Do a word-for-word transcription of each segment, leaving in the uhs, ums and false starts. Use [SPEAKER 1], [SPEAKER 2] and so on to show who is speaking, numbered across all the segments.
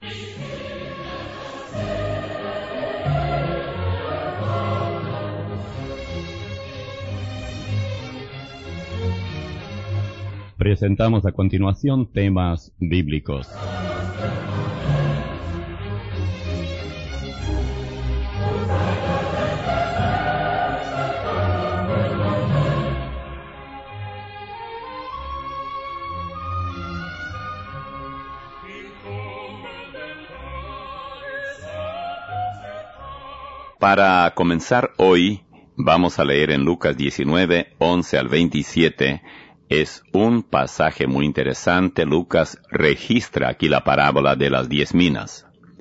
[SPEAKER 1] Presentamos a continuación temas bíblicos.
[SPEAKER 2] Para comenzar hoy, vamos a leer en Lucas diecinueve, once al veintisiete. Es un pasaje muy interesante. Lucas registra aquí la parábola de las diez minas.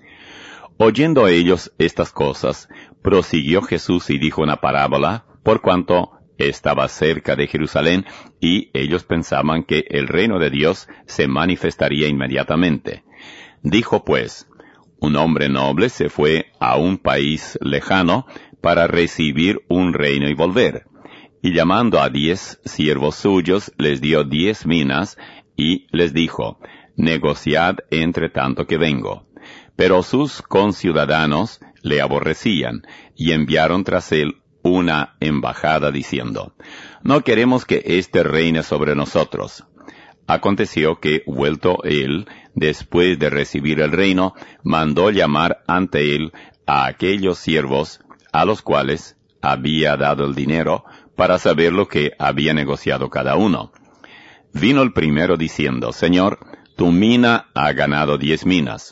[SPEAKER 2] Oyendo ellos estas cosas, prosiguió Jesús y dijo una parábola, por cuanto estaba cerca de Jerusalén, y ellos pensaban que el reino de Dios se manifestaría inmediatamente. Dijo pues, un hombre noble se fue a un país lejano para recibir un reino y volver. Y llamando a diez siervos suyos, les dio diez minas, y les dijo, negociad entre tanto que vengo. Pero sus conciudadanos le aborrecían, y enviaron tras él una embajada diciendo, no queremos que éste reine sobre nosotros. Aconteció que, vuelto él, después de recibir el reino, mandó llamar ante él a aquellos siervos, a los cuales había dado el dinero, para saber lo que había negociado cada uno. Vino el primero diciendo, Señor, tu mina ha ganado diez minas.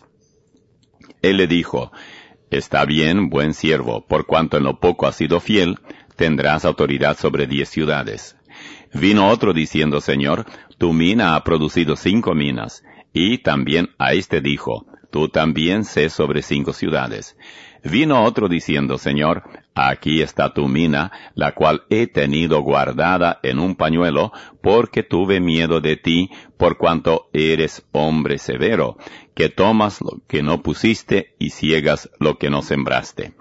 [SPEAKER 2] Él le dijo, está bien, buen siervo, por cuanto en lo poco has sido fiel, tendrás autoridad sobre diez ciudades. Vino otro diciendo, Señor, tu mina ha producido cinco minas. Y también a este dijo, tú también sé sobre cinco ciudades. Vino otro diciendo, Señor, aquí está tu mina, la cual he tenido guardada en un pañuelo, porque tuve miedo de ti, por cuanto eres hombre severo, que tomas lo que no pusiste y ciegas lo que no sembraste.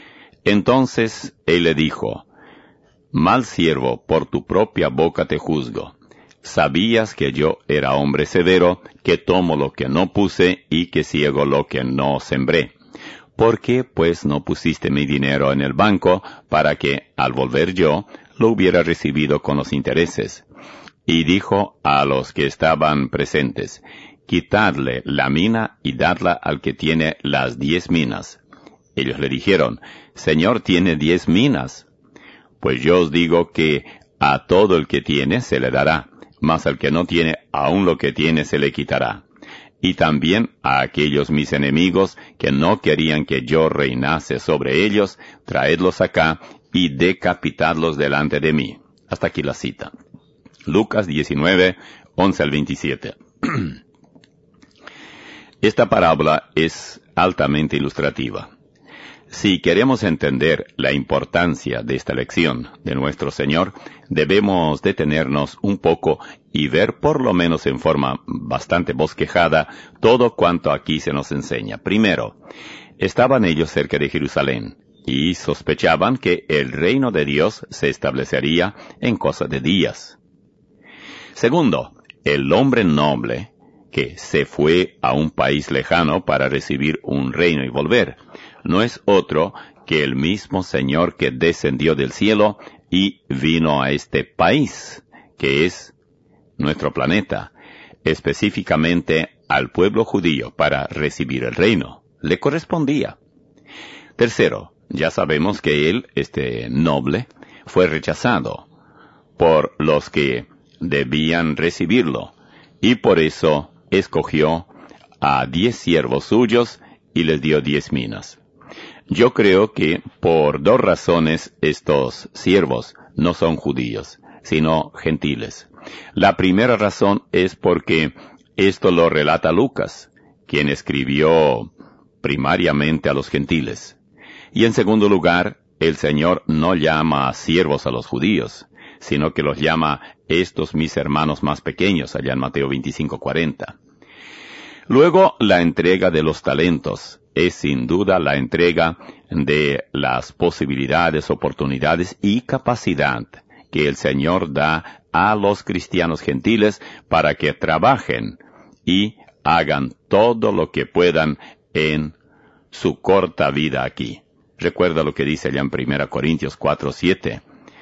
[SPEAKER 2] Entonces él le dijo, mal siervo, por tu propia boca te juzgo. Sabías que yo era hombre severo, que tomo lo que no puse y que ciego lo que no sembré. ¿Por qué, pues, no pusiste mi dinero en el banco, para que, al volver yo, lo hubiera recibido con los intereses? Y dijo a los que estaban presentes, quitadle la mina y dadla al que tiene las diez minas. Ellos le dijeron, Señor, tiene diez minas. Pues yo os digo que a todo el que tiene se le dará, mas al que no tiene, aun lo que tiene se le quitará. Y también a aquellos mis enemigos que no querían que yo reinase sobre ellos, traedlos acá y decapitadlos delante de mí. Hasta aquí la cita. Lucas diecinueve, once al veintisiete. Esta parábola es altamente ilustrativa. Si queremos entender la importancia de esta lección de nuestro Señor, debemos detenernos un poco y ver por lo menos en forma bastante bosquejada todo cuanto aquí se nos enseña. Primero, estaban ellos cerca de Jerusalén y sospechaban que el reino de Dios se establecería en cosa de días. Segundo, el hombre noble que se fue a un país lejano para recibir un reino y volver, no es otro que el mismo Señor que descendió del cielo y vino a este país, que es nuestro planeta, específicamente al pueblo judío para recibir el reino. Le correspondía. Tercero, ya sabemos que él, este noble, fue rechazado por los que debían recibirlo, y por eso escogió a diez siervos suyos y les dio diez minas. Yo creo que por dos razones estos siervos no son judíos, sino gentiles. La primera razón es porque esto lo relata Lucas, quien escribió primariamente a los gentiles. Y en segundo lugar, el Señor no llama a siervos a los judíos, sino que los llama estos mis hermanos más pequeños, allá en Mateo veinticinco cuarenta. Luego, la entrega de los talentos es sin duda la entrega de las posibilidades, oportunidades y capacidad que el Señor da a los cristianos gentiles para que trabajen y hagan todo lo que puedan en su corta vida aquí. Recuerda lo que dice allá en primera Corintios cuatro, siete.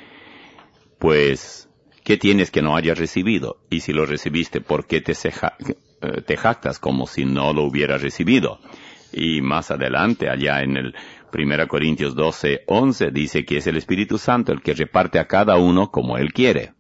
[SPEAKER 2] Pues, ¿qué tienes que no hayas recibido? Y si lo recibiste, ¿por qué te, ceja, te jactas como si no lo hubieras recibido? Y más adelante, allá en el primera Corintios doce, once, dice que es el Espíritu Santo el que reparte a cada uno como Él quiere.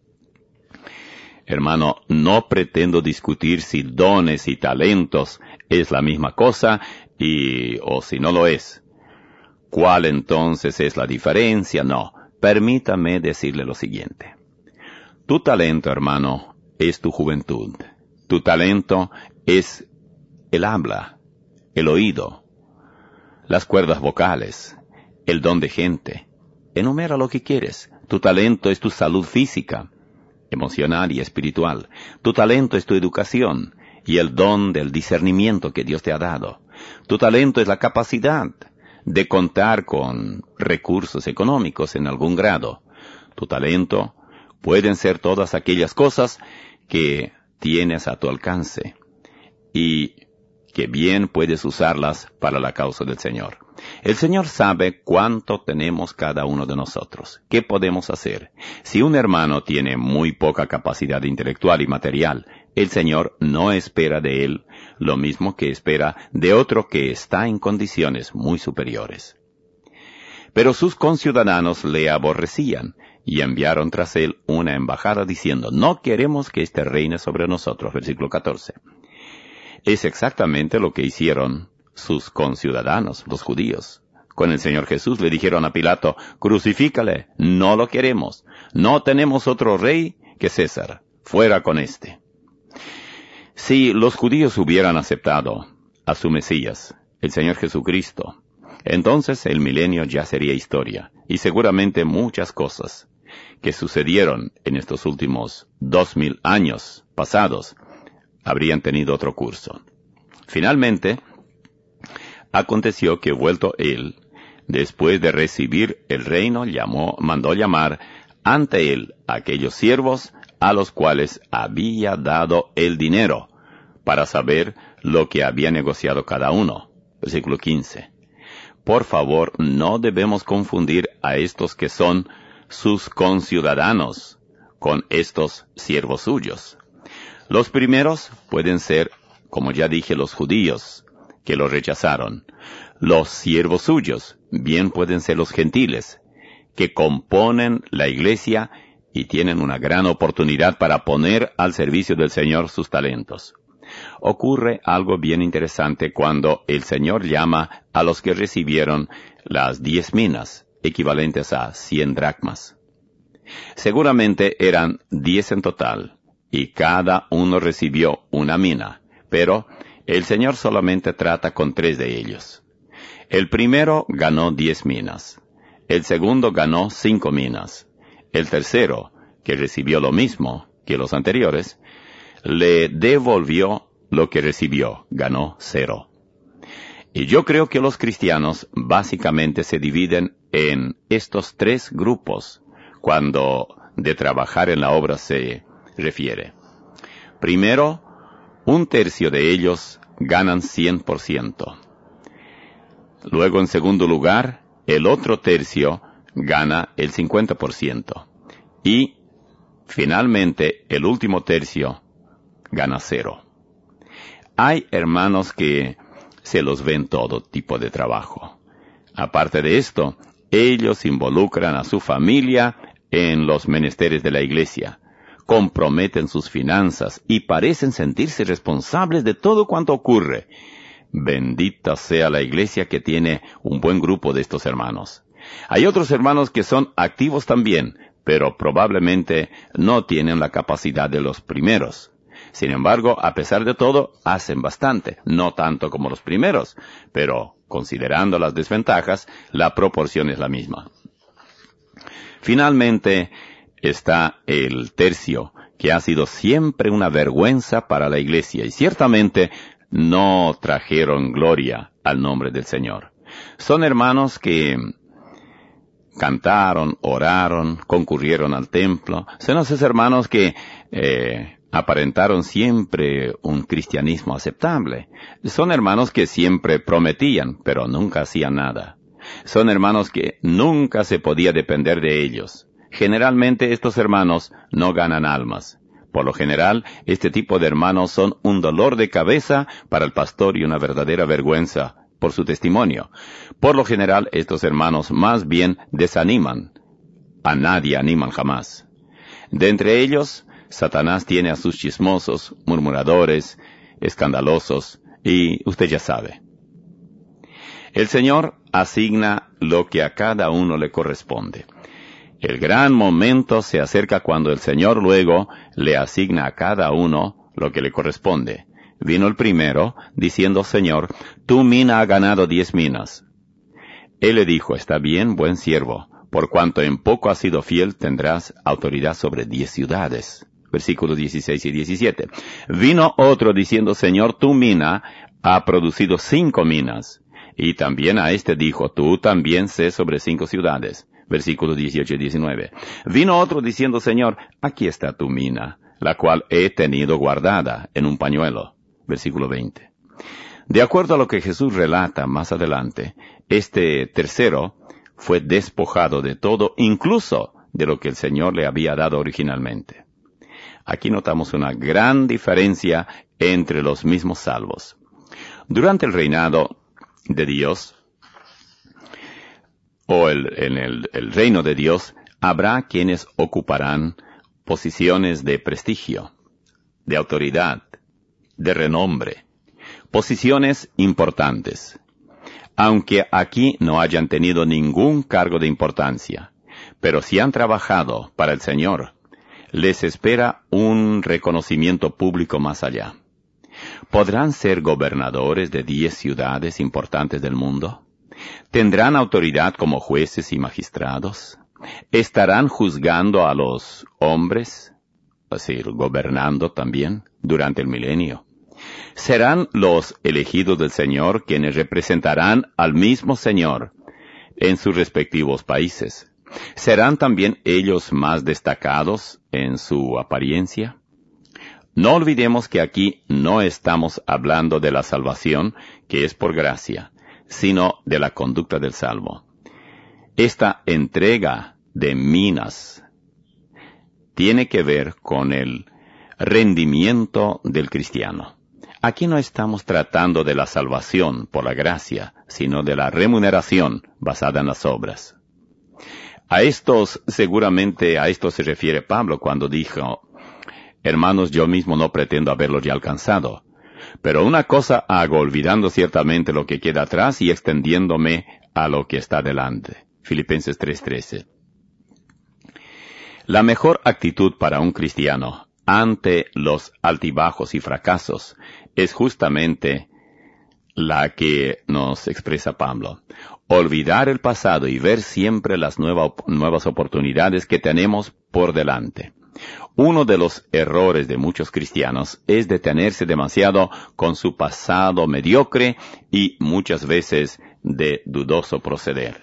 [SPEAKER 2] Hermano, no pretendo discutir si dones y talentos es la misma cosa y o si no lo es. ¿Cuál entonces es la diferencia? No, permítame decirle lo siguiente. Tu talento, hermano, es tu juventud. Tu talento es el habla, el oído, las cuerdas vocales, el don de gente. Enumera lo que quieres. Tu talento es tu salud física, emocional y espiritual. Tu talento es tu educación y el don del discernimiento que Dios te ha dado. Tu talento es la capacidad de contar con recursos económicos en algún grado. Tu talento pueden ser todas aquellas cosas que tienes a tu alcance y que bien puedes usarlas para la causa del Señor. El Señor sabe cuánto tenemos cada uno de nosotros. ¿Qué podemos hacer? Si un hermano tiene muy poca capacidad intelectual y material, el Señor no espera de él lo mismo que espera de otro que está en condiciones muy superiores. Pero sus conciudadanos le aborrecían y enviaron tras él una embajada diciendo, no queremos que éste reine sobre nosotros. Versículo catorce. Es exactamente lo que hicieron sus conciudadanos, los judíos. Con el Señor Jesús le dijeron a Pilato, crucifícale, no lo queremos, no tenemos otro rey que César, fuera con éste. Si los judíos hubieran aceptado a su Mesías, el Señor Jesucristo, entonces el milenio ya sería historia, y seguramente muchas cosas que sucedieron en estos últimos dos mil años pasados habrían tenido otro curso. Finalmente, aconteció que vuelto él, después de recibir el reino, llamó, mandó llamar ante él a aquellos siervos a los cuales había dado el dinero, para saber lo que había negociado cada uno. Versículo quince. Por favor, no debemos confundir a estos que son sus conciudadanos con estos siervos suyos. Los primeros pueden ser, como ya dije, los judíos, que los rechazaron. Los siervos suyos bien pueden ser los gentiles, que componen la iglesia y tienen una gran oportunidad para poner al servicio del Señor sus talentos. Ocurre algo bien interesante cuando el Señor llama a los que recibieron las diez minas, equivalentes a cien dracmas. Seguramente eran diez en total, y cada uno recibió una mina, pero el Señor solamente trata con tres de ellos. El primero ganó diez minas, el segundo ganó cinco minas, el tercero, que recibió lo mismo que los anteriores, le devolvió lo que recibió, ganó cero. Y yo creo que los cristianos básicamente se dividen en estos tres grupos cuando de trabajar en la obra se refiere. Primero, un tercio de ellos ganan cien por ciento. Luego, en segundo lugar, el otro tercio gana el cincuenta por ciento. Y, finalmente, el último tercio gana cero. Hay hermanos que se los ven todo tipo de trabajo. Aparte de esto, ellos involucran a su familia en los menesteres de la iglesia, comprometen sus finanzas y parecen sentirse responsables de todo cuanto ocurre. Bendita sea la iglesia que tiene un buen grupo de estos hermanos. Hay otros hermanos que son activos también, pero probablemente no tienen la capacidad de los primeros. Sin embargo, a pesar de todo, hacen bastante, no tanto como los primeros, pero considerando las desventajas, la proporción es la misma. Finalmente, está el tercio, que ha sido siempre una vergüenza para la iglesia, y ciertamente no trajeron gloria al nombre del Señor. Son hermanos que cantaron, oraron, concurrieron al templo. Son esos hermanos que eh, aparentaron siempre un cristianismo aceptable. Son hermanos que siempre prometían, pero nunca hacían nada. Son hermanos que nunca se podía depender de ellos. Generalmente estos hermanos no ganan almas. Por lo general, este tipo de hermanos son un dolor de cabeza para el pastor y una verdadera vergüenza por su testimonio. Por lo general, estos hermanos más bien desaniman. A nadie animan jamás. De entre ellos, Satanás tiene a sus chismosos, murmuradores, escandalosos, y usted ya sabe. El Señor asigna lo que a cada uno le corresponde. El gran momento se acerca cuando el Señor luego le asigna a cada uno lo que le corresponde. Vino el primero, diciendo, Señor, tu mina ha ganado diez minas. Él le dijo, está bien, buen siervo, por cuanto en poco has sido fiel, tendrás autoridad sobre diez ciudades. Versículos dieciséis y diecisiete. Vino otro diciendo, Señor, tu mina ha producido cinco minas. Y también a este dijo, tú también sé sobre cinco ciudades. Versículos dieciocho y diecinueve. Vino otro diciendo, Señor, aquí está tu mina, la cual he tenido guardada en un pañuelo. Versículo veinte. De acuerdo a lo que Jesús relata más adelante, este tercero fue despojado de todo, incluso de lo que el Señor le había dado originalmente. Aquí notamos una gran diferencia entre los mismos salvos. Durante el reinado de Dios, o el, en el, el reino de Dios, habrá quienes ocuparán posiciones de prestigio, de autoridad, de renombre, posiciones importantes, aunque aquí no hayan tenido ningún cargo de importancia, pero si han trabajado para el Señor, les espera un reconocimiento público más allá. ¿Podrán ser gobernadores de diez ciudades importantes del mundo? ¿Tendrán autoridad como jueces y magistrados? ¿Estarán juzgando a los hombres? Es decir, gobernando también durante el milenio. ¿Serán los elegidos del Señor quienes representarán al mismo Señor en sus respectivos países? ¿Serán también ellos más destacados en su apariencia? No olvidemos que aquí no estamos hablando de la salvación, que es por gracia, sino de la conducta del salvo. Esta entrega de minas tiene que ver con el rendimiento del cristiano. Aquí no estamos tratando de la salvación por la gracia, sino de la remuneración basada en las obras. A estos, seguramente a esto se refiere Pablo cuando dijo, hermanos, yo mismo no pretendo haberlos ya alcanzado, pero una cosa hago, olvidando ciertamente lo que queda atrás y extendiéndome a lo que está delante. Filipenses tres trece. La mejor actitud para un cristiano ante los altibajos y fracasos es justamente la que nos expresa Pablo. Olvidar el pasado y ver siempre las nueva, nuevas oportunidades que tenemos por delante. Uno de los errores de muchos cristianos es detenerse demasiado con su pasado mediocre y muchas veces de dudoso proceder.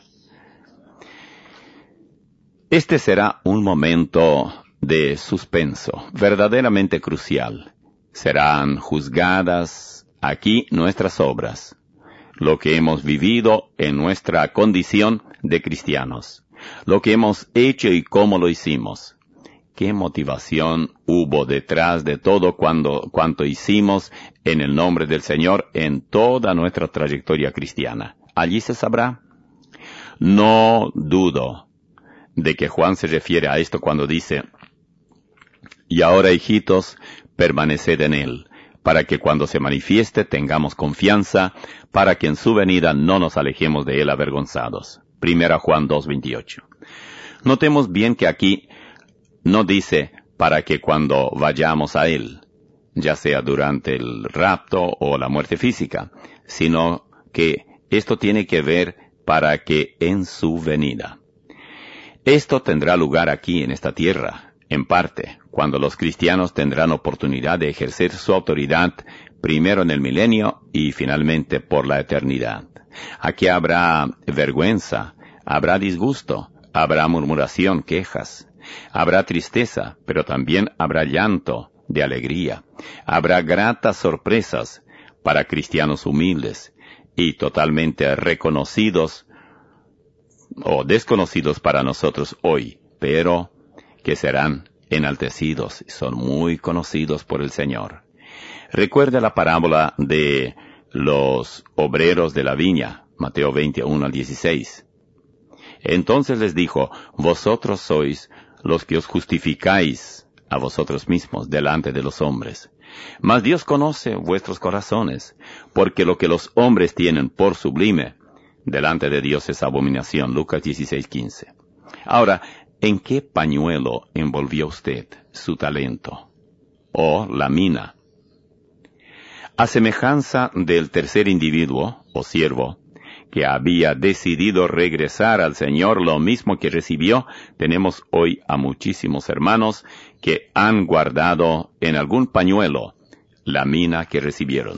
[SPEAKER 2] Este será un momento de suspenso, verdaderamente crucial. Serán juzgadas aquí nuestras obras, lo que hemos vivido en nuestra condición de cristianos, lo que hemos hecho y cómo lo hicimos. ¿Qué motivación hubo detrás de todo cuando, cuanto hicimos en el nombre del Señor en toda nuestra trayectoria cristiana? Allí se sabrá. No dudo de que Juan se refiere a esto cuando dice, y ahora, hijitos, permaneced en él, para que cuando se manifieste tengamos confianza, para que en su venida no nos alejemos de él avergonzados. Primera Juan dos veintiocho. Notemos bien que aquí no dice para que cuando vayamos a él, ya sea durante el rapto o la muerte física, sino que esto tiene que ver para que en su venida. Esto tendrá lugar aquí en esta tierra, en parte, cuando los cristianos tendrán oportunidad de ejercer su autoridad primero en el milenio y finalmente por la eternidad. Aquí habrá vergüenza, habrá disgusto, habrá murmuración, quejas, habrá tristeza, pero también habrá llanto, de alegría. Habrá gratas sorpresas para cristianos humildes y totalmente reconocidos o desconocidos para nosotros hoy, pero que serán enaltecidos y son muy conocidos por el Señor. Recuerda la parábola de los obreros de la viña, Mateo veintiuno al dieciséis. Entonces les dijo, vosotros sois los que os justificáis a vosotros mismos delante de los hombres. Mas Dios conoce vuestros corazones, porque lo que los hombres tienen por sublime, delante de Dios es abominación. Lucas dieciséis quince. Ahora, ¿en qué pañuelo envolvió usted su talento? ¿O la mina? A semejanza del tercer individuo, o siervo, que había decidido regresar al Señor lo mismo que recibió, tenemos hoy a muchísimos hermanos que han guardado en algún pañuelo la mina que recibieron.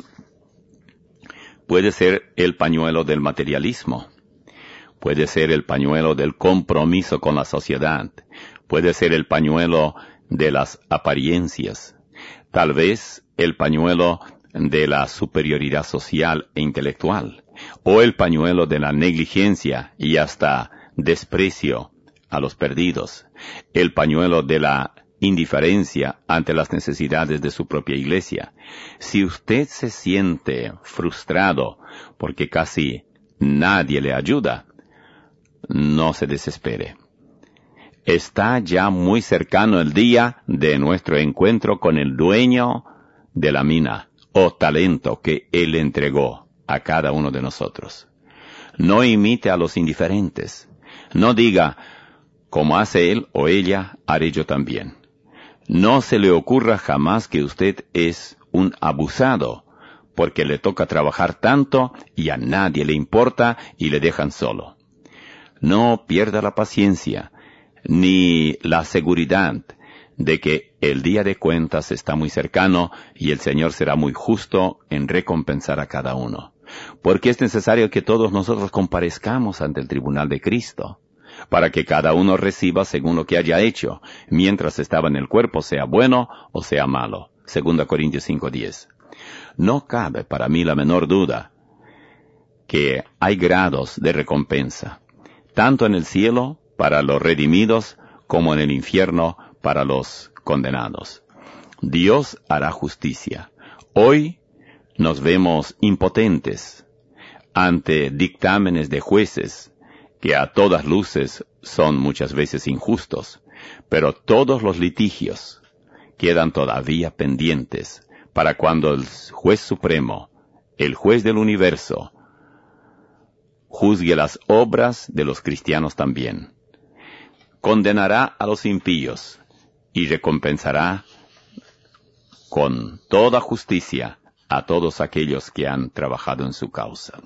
[SPEAKER 2] Puede ser el pañuelo del materialismo, puede ser el pañuelo del compromiso con la sociedad, puede ser el pañuelo de las apariencias, tal vez el pañuelo de la superioridad social e intelectual, o el pañuelo de la negligencia y hasta desprecio a los perdidos, el pañuelo de la indiferencia ante las necesidades de su propia iglesia. Si usted se siente frustrado porque casi nadie le ayuda, no se desespere. Está ya muy cercano el día de nuestro encuentro con el dueño de la mina o talento que Él entregó a cada uno de nosotros. No imite a los indiferentes. No diga, como hace él o ella, haré yo también. No se le ocurra jamás que usted es un abusado, porque le toca trabajar tanto y a nadie le importa y le dejan solo. No pierda la paciencia, ni la seguridad de que el día de cuentas está muy cercano y el Señor será muy justo en recompensar a cada uno. Porque es necesario que todos nosotros comparezcamos ante el tribunal de Cristo, para que cada uno reciba según lo que haya hecho, mientras estaba en el cuerpo, sea bueno o sea malo. Segunda Corintios cinco diez. No cabe para mí la menor duda que hay grados de recompensa, tanto en el cielo para los redimidos como en el infierno para los condenados. Dios hará justicia. Hoy nos vemos impotentes ante dictámenes de jueces que a todas luces son muchas veces injustos, pero todos los litigios quedan todavía pendientes para cuando el juez supremo, el juez del universo, juzgue las obras de los cristianos también. Condenará a los impíos y recompensará con toda justicia a todos aquellos que han trabajado en su causa.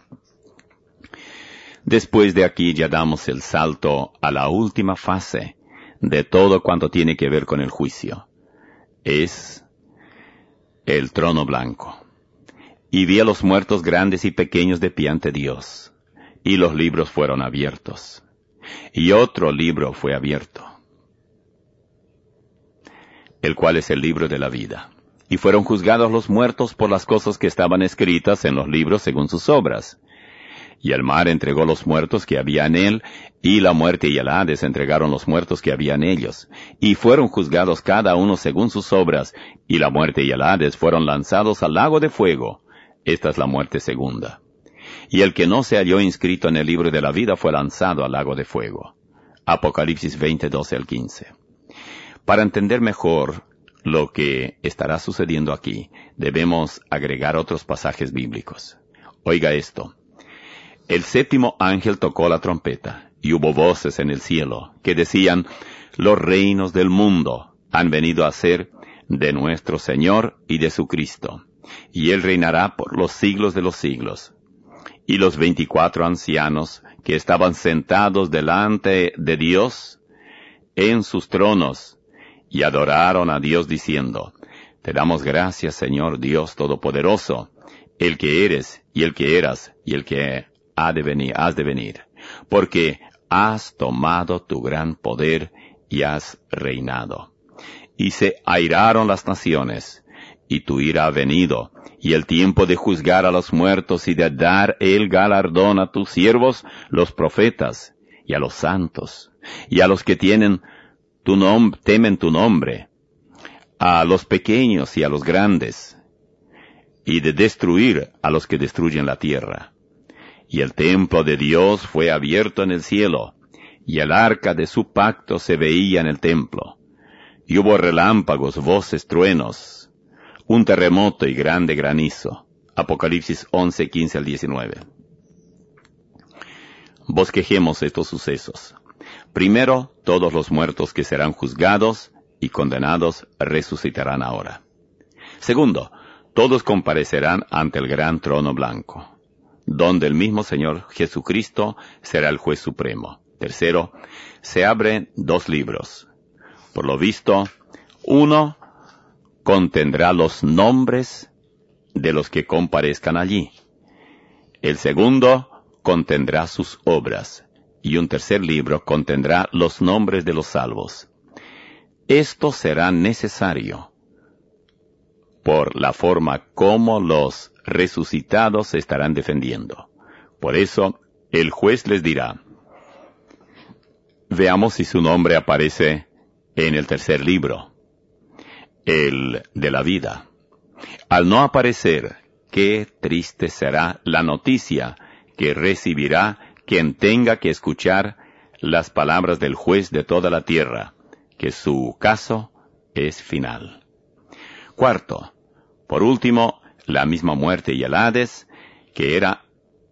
[SPEAKER 2] Después de aquí ya damos el salto a la última fase de todo cuanto tiene que ver con el juicio. Es el trono blanco. Y vi a los muertos grandes y pequeños de pie ante Dios, y los libros fueron abiertos. Y otro libro fue abierto, el cual es el libro de la vida. Y fueron juzgados los muertos por las cosas que estaban escritas en los libros según sus obras. Y el mar entregó los muertos que había en él, y la muerte y el Hades entregaron los muertos que había en ellos. Y fueron juzgados cada uno según sus obras, y la muerte y el Hades fueron lanzados al lago de fuego. Esta es la muerte segunda. Y el que no se halló inscrito en el libro de la vida fue lanzado al lago de fuego. Apocalipsis veinte, doce al quince. Para entender mejor lo que estará sucediendo aquí, debemos agregar otros pasajes bíblicos. Oiga esto. El séptimo ángel tocó la trompeta, y hubo voces en el cielo que decían, los reinos del mundo han venido a ser de nuestro Señor y de su Cristo, y Él reinará por los siglos de los siglos. Y los veinticuatro ancianos que estaban sentados delante de Dios en sus tronos, y adoraron a Dios diciendo, te damos gracias, Señor Dios Todopoderoso, el que eres, y el que eras, y el que ha de venir, has de venir, porque has tomado tu gran poder y has reinado. y se airaron las naciones, y tu ira ha venido, y el tiempo de juzgar a los muertos y de dar el galardón a tus siervos, los profetas, y a los santos, y a los que tienen tu nom- temen tu nombre, a los pequeños y a los grandes, y de destruir a los que destruyen la tierra. Y el templo de Dios fue abierto en el cielo, y el arca de su pacto se veía en el templo. Y hubo relámpagos, voces, truenos, un terremoto y grande granizo. Apocalipsis once, quince al diecinueve. Bosquejemos estos sucesos. Primero, todos los muertos que serán juzgados y condenados resucitarán ahora. Segundo, todos comparecerán ante el gran trono blanco, donde el mismo Señor Jesucristo será el juez supremo. Tercero, se abren dos libros. Por lo visto, uno contendrá los nombres de los que comparezcan allí. El segundo contendrá sus obras, y un tercer libro contendrá los nombres de los salvos. Esto será necesario por la forma como los resucitados se estarán defendiendo. Por eso, el juez les dirá: veamos si su nombre aparece en el tercer libro, el de la vida. Al no aparecer, qué triste será la noticia que recibirá quien tenga que escuchar las palabras del juez de toda la tierra, que su caso es final. Cuarto, por último, la misma muerte y el Hades, que era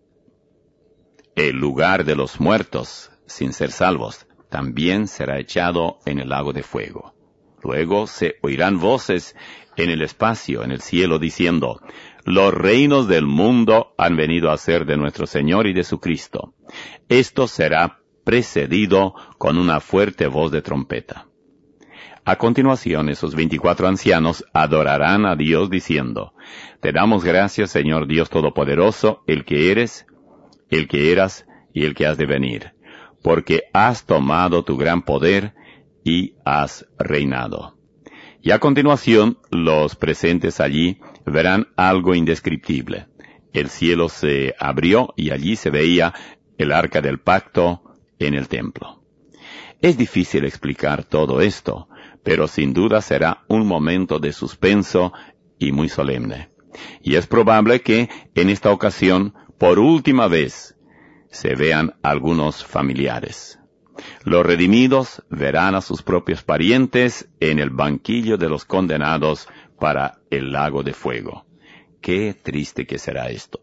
[SPEAKER 2] el lugar de los muertos sin ser salvos, también será echado en el lago de fuego. Luego se oirán voces en el espacio, en el cielo, diciendo: los reinos del mundo han venido a ser de nuestro Señor y de su Cristo. Esto será precedido con una fuerte voz de trompeta. A continuación, esos veinticuatro ancianos adorarán a Dios diciendo: te damos gracias, Señor Dios Todopoderoso, el que eres, el que eras y el que has de venir, porque has tomado tu gran poder y has reinado. Y a continuación, los presentes allí verán algo indescriptible. El cielo se abrió y allí se veía el arca del pacto en el templo. Es difícil explicar todo esto, pero sin duda será un momento de suspenso y muy solemne. Y es probable que en esta ocasión, por última vez, se vean algunos familiares. Los redimidos verán a sus propios parientes en el banquillo de los condenados para el lago de fuego. Qué triste que será esto.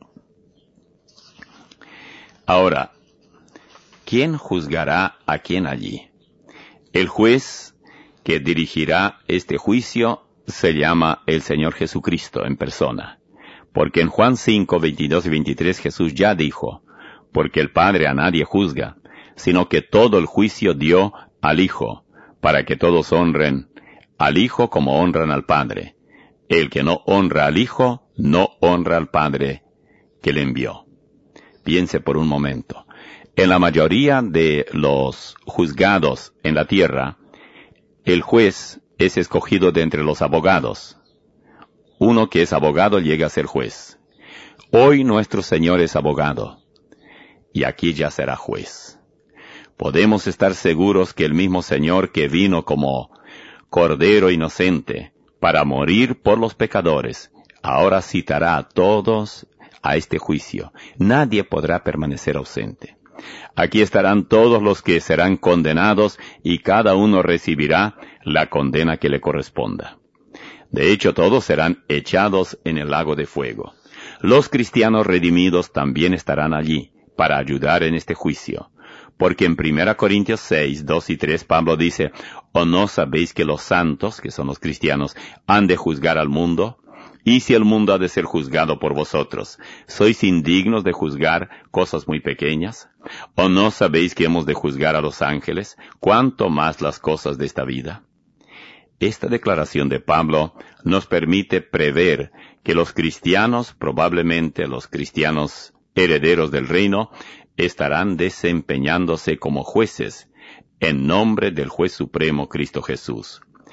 [SPEAKER 2] Ahora, ¿quién juzgará a quién allí? El juez que dirigirá este juicio se llama el Señor Jesucristo en persona, porque en Juan cinco, veintidós y veintitrés Jesús ya dijo: porque el Padre a nadie juzga, sino que todo el juicio dio al Hijo, para que todos honren al Hijo como honran al Padre. El que no honra al Hijo, no honra al Padre que le envió. Piense por un momento. En la mayoría de los juzgados en la tierra, el juez es escogido de entre los abogados. Uno que es abogado llega a ser juez. Hoy nuestro Señor es abogado, y aquí ya será juez. Podemos estar seguros que el mismo Señor que vino como Cordero inocente para morir por los pecadores, ahora citará a todos a este juicio. Nadie podrá permanecer ausente. Aquí estarán todos los que serán condenados y cada uno recibirá la condena que le corresponda. De hecho, todos serán echados en el lago de fuego. Los cristianos redimidos también estarán allí para ayudar en este juicio. Porque en primera Corintios seis, dos y tres Pablo dice: ¿o no sabéis que los santos, que son los cristianos, han de juzgar al mundo? Y si el mundo ha de ser juzgado por vosotros, ¿sois indignos de juzgar cosas muy pequeñas? ¿O no sabéis que hemos de juzgar a los ángeles? ¿Cuánto más las cosas de esta vida? Esta declaración de Pablo nos permite prever que los cristianos, probablemente los cristianos herederos del reino, estarán desempeñándose como jueces en nombre del juez supremo Cristo Jesús.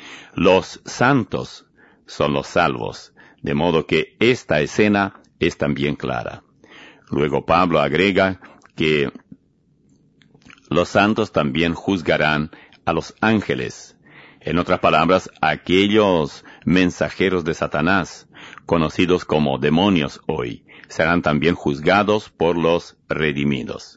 [SPEAKER 2] Los santos son los salvos, de modo que esta escena es también clara. Luego Pablo agrega que los santos también juzgarán a los ángeles. En otras palabras, aquellos mensajeros de Satanás, conocidos como demonios hoy, serán también juzgados por los redimidos.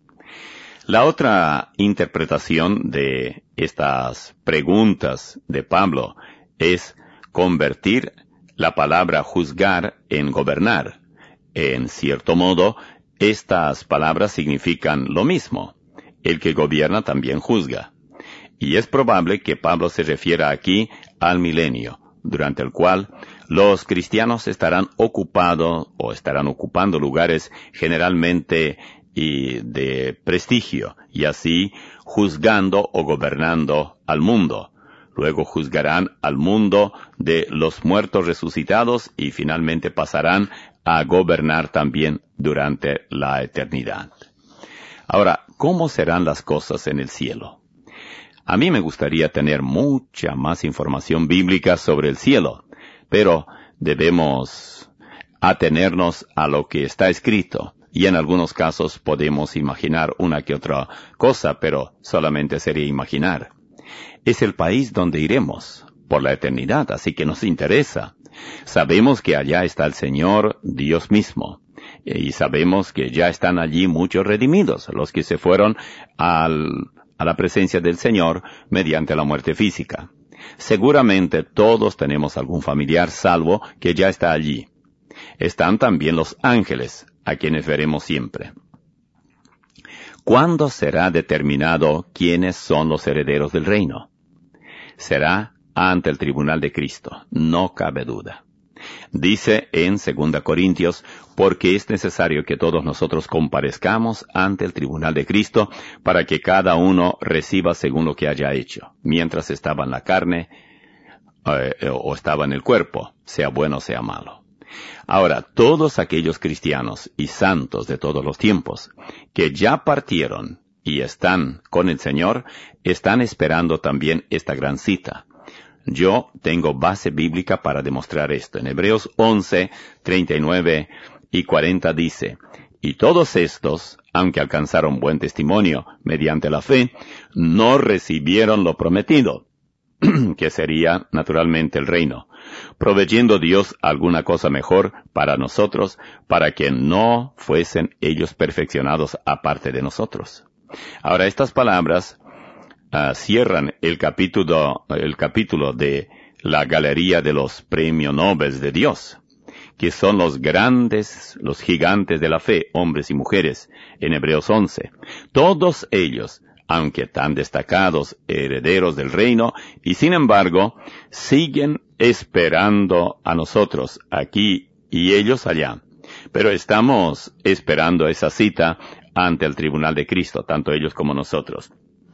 [SPEAKER 2] La otra interpretación de estas preguntas de Pablo es convertir la palabra juzgar en gobernar. En cierto modo, estas palabras significan lo mismo. El que gobierna también juzga. Y es probable que Pablo se refiera aquí al milenio, durante el cual los cristianos estarán ocupados o estarán ocupando lugares generalmente y de prestigio, y así juzgando o gobernando al mundo. Luego juzgarán al mundo de los muertos resucitados y finalmente pasarán a gobernar también durante la eternidad. Ahora, ¿cómo serán las cosas en el cielo? A mí me gustaría tener mucha más información bíblica sobre el cielo, pero debemos atenernos a lo que está escrito, y en algunos casos podemos imaginar una que otra cosa, pero solamente sería imaginar. Es el país donde iremos por la eternidad, así que nos interesa. Sabemos que allá está el Señor Dios mismo, y sabemos que ya están allí muchos redimidos, los que se fueron al... a la presencia del Señor mediante la muerte física. Seguramente todos tenemos algún familiar salvo que ya está allí. Están también los ángeles, a quienes veremos siempre. ¿Cuándo será determinado quiénes son los herederos del reino? Será ante el tribunal de Cristo, no cabe duda. Dice en segunda Corintios, porque es necesario que todos nosotros comparezcamos ante el tribunal de Cristo para que cada uno reciba según lo que haya hecho, mientras estaba en la carne eh, o estaba en el cuerpo, sea bueno o sea malo. Ahora, todos aquellos cristianos y santos de todos los tiempos que ya partieron y están con el Señor, están esperando también esta gran cita. Yo tengo base bíblica para demostrar esto. En Hebreos once, treinta y nueve y cuarenta dice, y todos estos, aunque alcanzaron buen testimonio mediante la fe, no recibieron lo prometido, que sería naturalmente el reino, proveyendo Dios alguna cosa mejor para nosotros, para que no fuesen ellos perfeccionados aparte de nosotros. Ahora, estas palabras Uh, cierran el capítulo, el capítulo de la galería de los premios Nobel de Dios, que son los grandes, los gigantes de la fe, hombres y mujeres, en Hebreos once. Todos ellos, aunque tan destacados herederos del reino, y sin embargo, siguen esperando a nosotros aquí y ellos allá. Pero estamos esperando esa cita ante el tribunal de Cristo, tanto ellos como nosotros.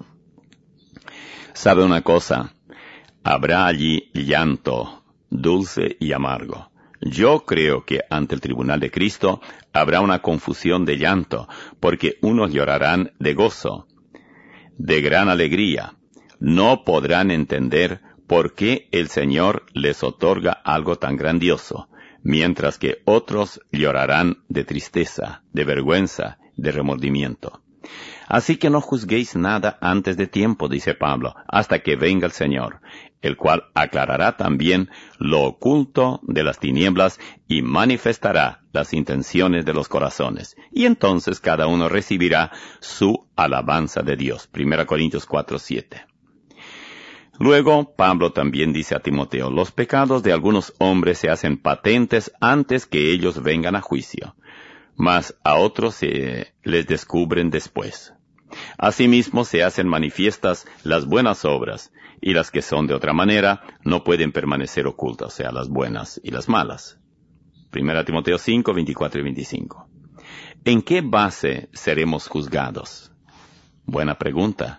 [SPEAKER 2] ¿Sabe una cosa? Habrá allí llanto, dulce y amargo. Yo creo que ante el tribunal de Cristo habrá una confusión de llanto, porque unos llorarán de gozo, de gran alegría. No podrán entender por qué el Señor les otorga algo tan grandioso, mientras que otros llorarán de tristeza, de vergüenza, de remordimiento. Así que no juzguéis nada antes de tiempo, dice Pablo, hasta que venga el Señor, el cual aclarará también lo oculto de las tinieblas y manifestará las intenciones de los corazones. Y entonces cada uno recibirá su alabanza de Dios. Primera Corintios cuatro, siete. Luego, Pablo también dice a Timoteo, los pecados de algunos hombres se hacen patentes antes que ellos vengan a juicio, mas a otros se les descubren después. Asimismo se hacen manifiestas las buenas obras, y las que son de otra manera no pueden permanecer ocultas, o sea, las buenas y las malas. Primera Timoteo cinco, veinticuatro y veinticinco. ¿En qué base seremos juzgados? Buena pregunta.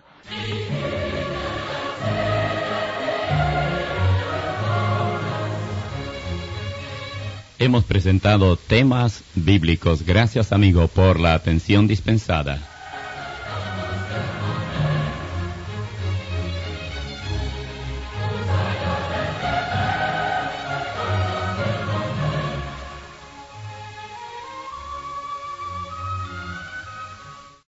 [SPEAKER 1] Hemos presentado temas bíblicos. Gracias, amigo, por la atención dispensada.